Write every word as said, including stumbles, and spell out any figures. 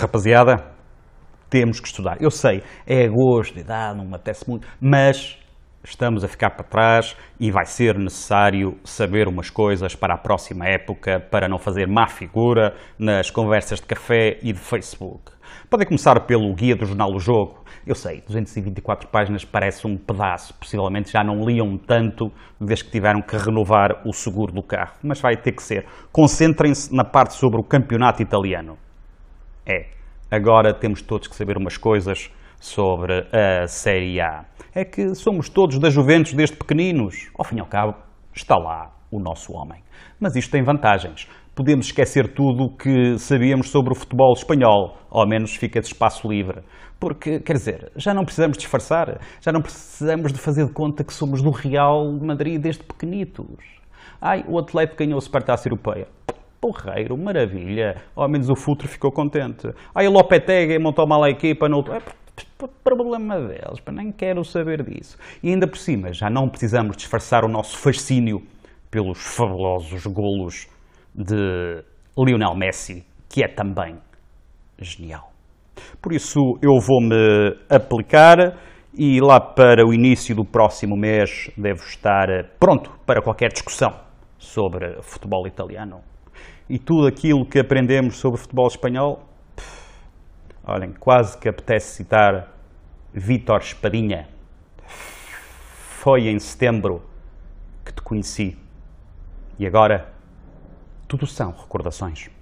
rapaziada, temos que estudar. Eu sei, é agosto, dá, não me apetece muito, mas estamos a ficar para trás e vai ser necessário saber umas coisas para a próxima época, para não fazer má figura nas conversas de café e de Facebook. Podem começar pelo guia do Jornal do Jogo. Eu sei, duzentas e vinte e quatro páginas parece um pedaço, possivelmente já não liam tanto desde que tiveram que renovar o seguro do carro, mas vai ter que ser. Concentrem-se na parte sobre o campeonato italiano. É, agora temos todos que saber umas coisas sobre a Série A. É que somos todos da Juventus desde pequeninos. Ao fim e ao cabo, está lá o nosso homem. Mas isto tem vantagens. Podemos esquecer tudo o que sabíamos sobre o futebol espanhol, ou ao menos fica de espaço livre. Porque, quer dizer, já não precisamos disfarçar, já não precisamos de fazer de conta que somos do Real Madrid desde pequenitos. Ai, o Atlético ganhou a Supertaça Europeia. Porreiro, maravilha. Ao menos o Futre ficou contente. Ai, o Lopetegui montou mal a equipa no outro. É, problema deles, nem quero saber disso. E ainda por cima, já não precisamos disfarçar o nosso fascínio pelos fabulosos golos de Lionel Messi, que é também genial. Por isso eu vou-me aplicar e lá para o início do próximo mês devo estar pronto para qualquer discussão sobre futebol italiano. E tudo aquilo que aprendemos sobre futebol espanhol, pff, olhem, quase que apetece citar Vítor Espadinha. Foi em setembro que te conheci. E agora, tudo são recordações.